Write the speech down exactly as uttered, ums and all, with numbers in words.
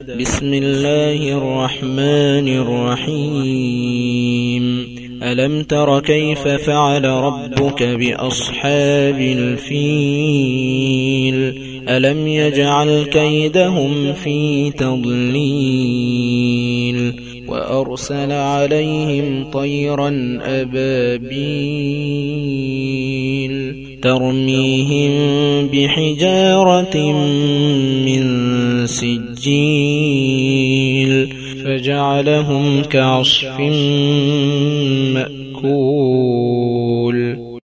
بسم الله الرحمن الرحيم ألم تر كيف فعل ربك بأصحاب الفيل ألم يجعل كيدهم في تضليل وأرسل عليهم طيرا أبابيل ترميهم بحجارة من سجيل فجعلهم كعصف مأكول.